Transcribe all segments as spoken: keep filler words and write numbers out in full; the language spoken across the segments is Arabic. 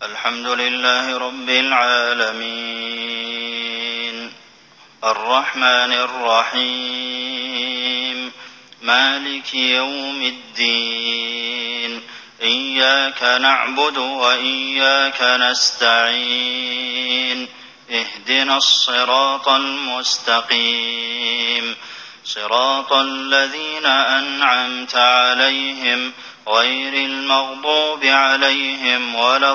الحمد لله رب العالمين الرحمن الرحيم مالك يوم الدين إياك نعبد وإياك نستعين اهدنا الصراط المستقيم صراط الذين أنعمت عليهم غير المغضوب عليهم ولا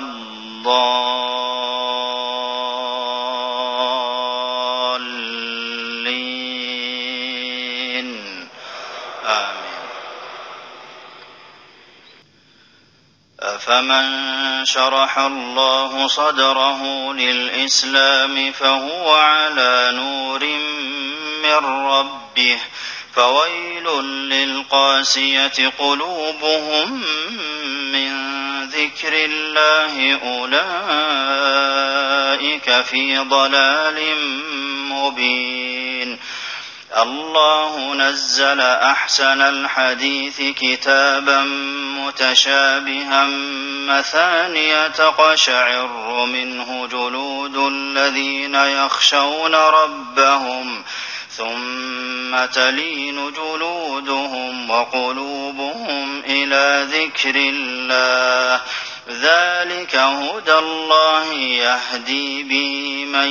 الضالين آمين. أفمن شرح الله صدره للإسلام فهو على نور من ربه فويل للقاسية قلوبهم من ذكر الله أولئك في ضلال مبين. الله نزل أحسن الحديث كتابا متشابها مثانية تقشعر منه جلود الذين يخشون ربهم ثم تلين جلودهم وقلوبهم إلى ذكر الله ذلك هدى الله يهدي به من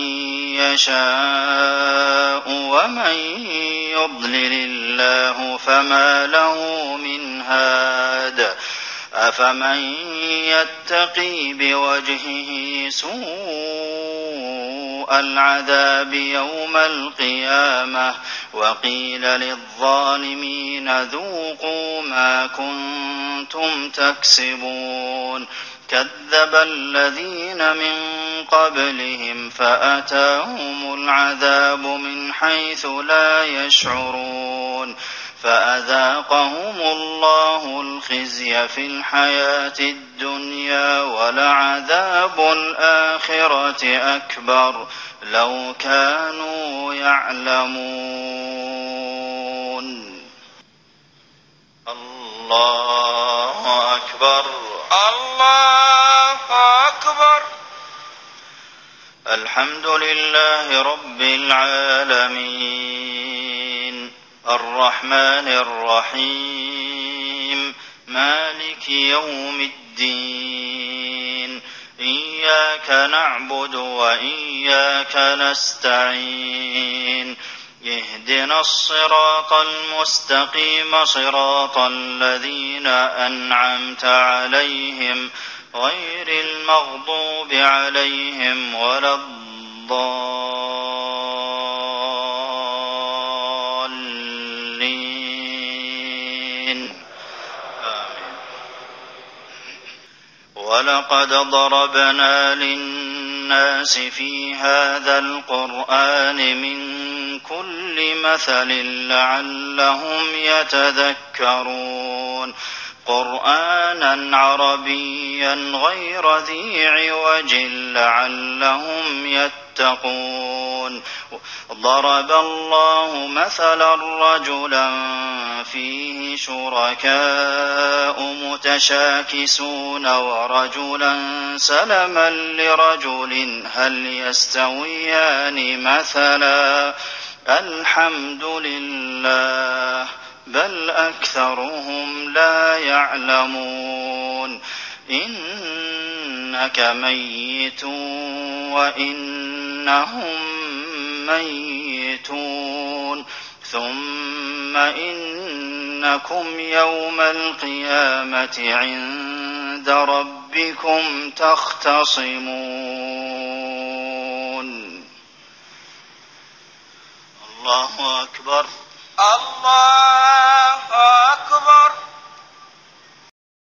يشاء ومن يضلل الله فما له من هاد. أفمن يتقي بوجهه سوء العذاب يوم القيامة وقيل للظالمين ذوقوا ما كنتم تكسبون. كذب الذين من قبلهم فأتاهم العذاب من حيث لا يشعرون فأذاقهم الله الخزي في الحياة الدنيا ولعذاب الآخرة أكبر لو كانوا يعلمون. الله أكبر الله أكبر. الحمد لله رب العالمين الرحمن الرحيم مالك يوم الدين إياك نعبد وإياك نستعين اهدنا الصراط المستقيم صراط الذين أنعمت عليهم غير المغضوب عليهم ولا الضالين آمين. ولقد ضربنا للناس في هذا القرآن من كل مثل لعلهم يتذكرون قرآنا عربيا غير ذي عوج لعلهم يتقون. ضرب الله مثلا رجلا فيه شركاء متشاكسون ورجلا سلما لرجل هل يستويان مثلا الحمد لله بل أكثرهم لا يعلمون. إنك ميت وإنهم ميتون ثم إنكم يوم القيامة عند ربكم تختصمون. الله أكبر الله أكبر.